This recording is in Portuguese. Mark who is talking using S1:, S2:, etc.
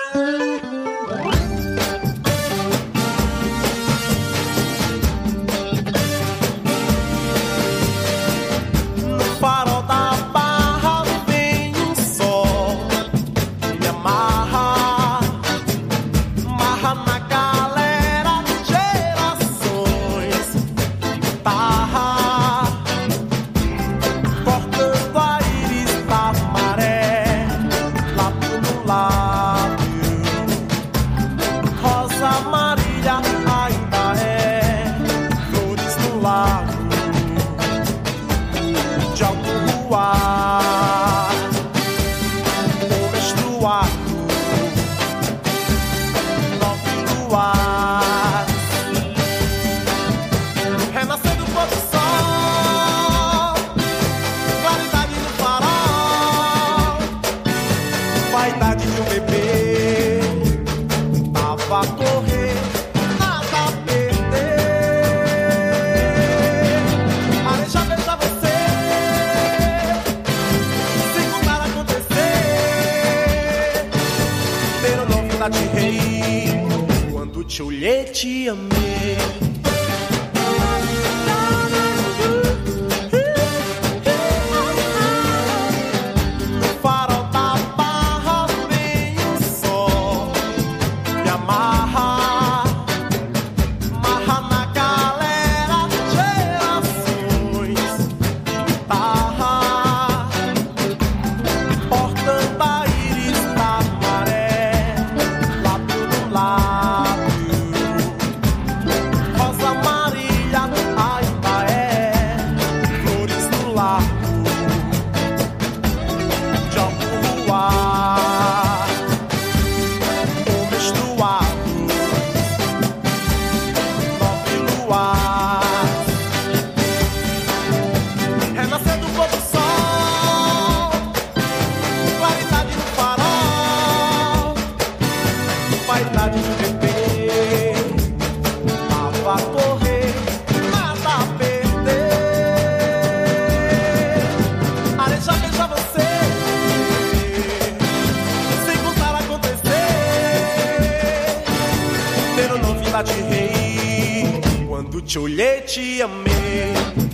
S1: Te amei. No farol da barra vem o sol, me amarra, amarra na galera, gerações, guitarra, portando a íris da maré, lábio no lábio. Vaidade de beber, tava a correr, nada a perder. Areja beija você, sem contar acontecer. Ter novidade rei, quando te olhei te amei.